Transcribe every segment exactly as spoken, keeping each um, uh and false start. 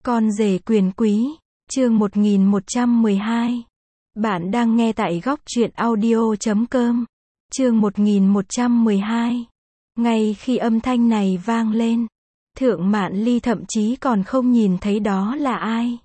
Con rể quyền quý, chương một nghìn một trăm mười hai. Bạn đang nghe tại góc truyện audio chấm com. Chương một nghìn một trăm mười hai. Ngay khi âm thanh này vang lên, Thượng Mạn Ly thậm chí còn không nhìn thấy đó là ai.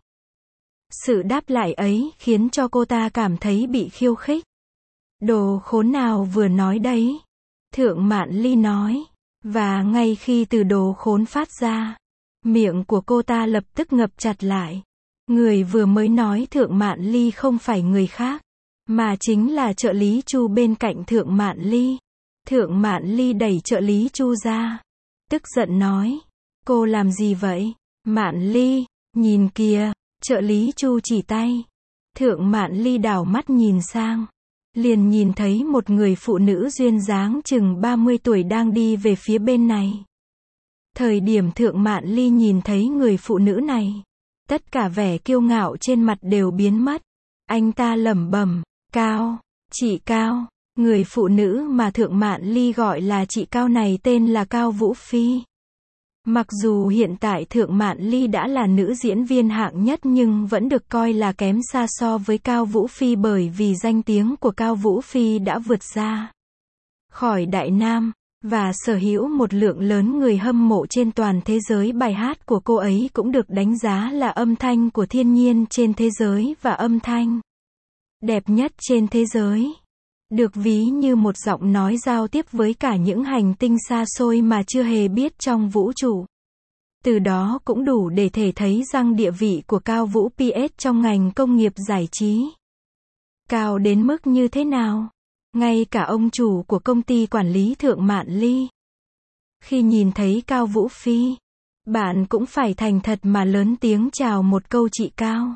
Sự đáp lại ấy khiến cho cô ta cảm thấy bị khiêu khích. Đồ khốn nào vừa nói đấy? Thượng Mạn Ly nói. Và ngay khi từ đồ khốn phát ra, miệng của cô ta lập tức ngập chặt lại. Người vừa mới nói Thượng Mạn Ly không phải người khác, mà chính là trợ lý Chu bên cạnh Thượng Mạn Ly. Thượng Mạn Ly đẩy trợ lý Chu ra, tức giận nói, cô làm gì vậy? Mạn Ly, nhìn kìa, trợ lý Chu chỉ tay. Thượng Mạn Ly đảo mắt nhìn sang, liền nhìn thấy một người phụ nữ duyên dáng chừng ba mươi tuổi đang đi về phía bên này. Thời điểm Thượng Mạn Ly nhìn thấy người phụ nữ này, tất cả vẻ kiêu ngạo trên mặt đều biến mất. Anh ta lẩm bẩm, Cao, chị Cao. Người phụ nữ mà Thượng Mạn Ly gọi là chị Cao này tên là Cao Vũ Phi. Mặc dù hiện tại Thượng Mạn Ly đã là nữ diễn viên hạng nhất nhưng vẫn được coi là kém xa so với Cao Vũ Phi, bởi vì danh tiếng của Cao Vũ Phi đã vượt ra khỏi Đại Nam, và sở hữu một lượng lớn người hâm mộ trên toàn thế giới. Bài hát của cô ấy cũng được đánh giá là âm thanh của thiên nhiên trên thế giới và âm thanh đẹp nhất trên thế giới. Được ví như một giọng nói giao tiếp với cả những hành tinh xa xôi mà chưa hề biết trong vũ trụ. Từ đó cũng đủ để thể thấy rằng địa vị của Cao Vũ pê ét trong ngành công nghiệp giải trí cao đến mức như thế nào. Ngay cả ông chủ của công ty quản lý Thượng Mạn Ly, khi nhìn thấy Cao Vũ Phi, bạn cũng phải thành thật mà lớn tiếng chào một câu chị Cao.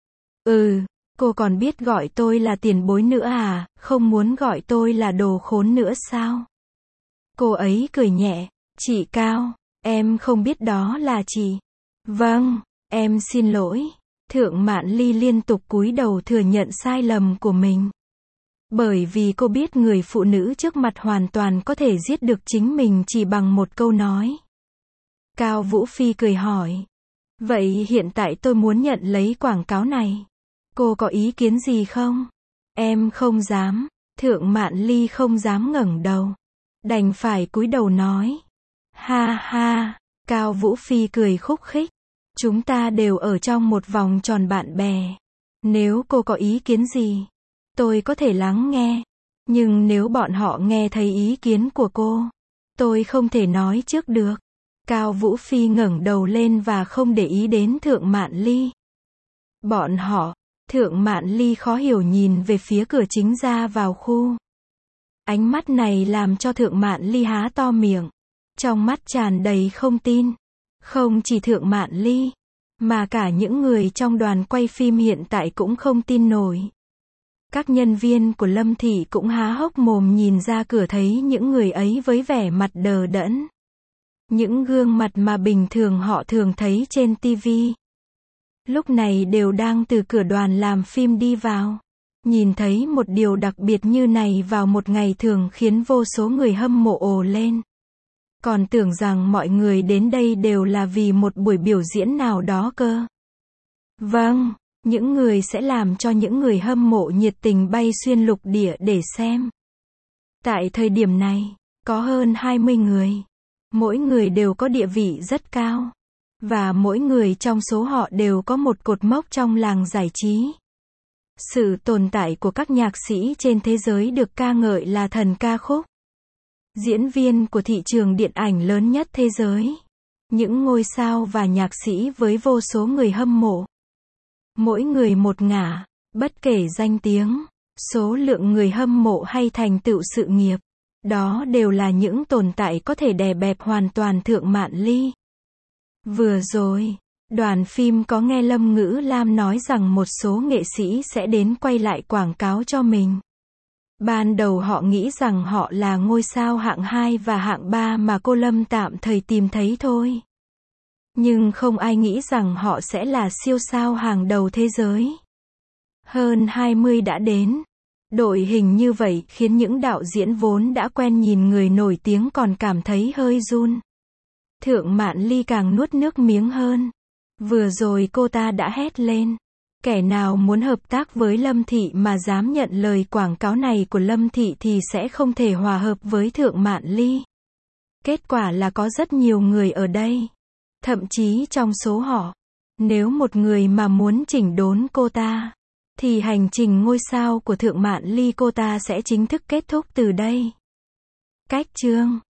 Ừ, cô còn biết gọi tôi là tiền bối nữa à, không muốn gọi tôi là đồ khốn nữa sao? Cô ấy cười nhẹ, chị Cao, em không biết đó là chị. Vâng, em xin lỗi. Thượng Mạn Ly liên tục cúi đầu thừa nhận sai lầm của mình. Bởi vì cô biết người phụ nữ trước mặt hoàn toàn có thể giết được chính mình chỉ bằng một câu nói. Cao Vũ Phi cười hỏi, vậy hiện tại tôi muốn nhận lấy quảng cáo này. Cô có ý kiến gì không? Em không dám. Thượng Mạn Ly không dám ngẩng đầu, đành phải cúi đầu nói. Ha ha, Cao Vũ Phi cười khúc khích. Chúng ta đều ở trong một vòng tròn bạn bè. Nếu cô có ý kiến gì, tôi có thể lắng nghe. Nhưng nếu bọn họ nghe thấy ý kiến của cô, tôi không thể nói trước được. Cao Vũ Phi ngẩng đầu lên và không để ý đến Thượng Mạn Ly. Bọn họ. Thượng Mạn Ly khó hiểu nhìn về phía cửa chính ra vào khu. Ánh mắt này làm cho Thượng Mạn Ly há to miệng, trong mắt tràn đầy không tin. Không chỉ Thượng Mạn Ly, mà cả những người trong đoàn quay phim hiện tại cũng không tin nổi. Các nhân viên của Lâm Thị cũng há hốc mồm nhìn ra cửa, thấy những người ấy với vẻ mặt đờ đẫn. Những gương mặt mà bình thường họ thường thấy trên ti vi. Lúc này đều đang từ cửa đoàn làm phim đi vào. Nhìn thấy một điều đặc biệt như này vào một ngày thường khiến vô số người hâm mộ ồ lên. Còn tưởng rằng mọi người đến đây đều là vì một buổi biểu diễn nào đó cơ. Vâng, những người sẽ làm cho những người hâm mộ nhiệt tình bay xuyên lục địa để xem. Tại thời điểm này, có hơn hai mươi người. Mỗi người đều có địa vị rất cao. Và mỗi người trong số họ đều có một cột mốc trong làng giải trí. Sự tồn tại của các nhạc sĩ trên thế giới được ca ngợi là thần ca khúc. Diễn viên của thị trường điện ảnh lớn nhất thế giới. Những ngôi sao và nhạc sĩ với vô số người hâm mộ. Mỗi người một ngả, bất kể danh tiếng, số lượng người hâm mộ hay thành tựu sự nghiệp. Đó đều là những tồn tại có thể đè bẹp hoàn toàn Thượng Mạn Ly. Vừa rồi, đoàn phim có nghe Lâm Ngữ Lam nói rằng một số nghệ sĩ sẽ đến quay lại quảng cáo cho mình. Ban đầu họ nghĩ rằng họ là ngôi sao hạng hai và hạng ba mà cô Lâm tạm thời tìm thấy thôi. Nhưng không ai nghĩ rằng họ sẽ là siêu sao hàng đầu thế giới. Hơn hai mươi đã đến. Đội hình như vậy khiến những đạo diễn vốn đã quen nhìn người nổi tiếng còn cảm thấy hơi run. Thượng Mạn Ly càng nuốt nước miếng hơn. Vừa rồi cô ta đã hét lên. Kẻ nào muốn hợp tác với Lâm Thị mà dám nhận lời quảng cáo này của Lâm Thị thì sẽ không thể hòa hợp với Thượng Mạn Ly. Kết quả là có rất nhiều người ở đây. Thậm chí trong số họ, nếu một người mà muốn chỉnh đốn cô ta, thì hành trình ngôi sao của Thượng Mạn Ly cô ta sẽ chính thức kết thúc từ đây. Cách chương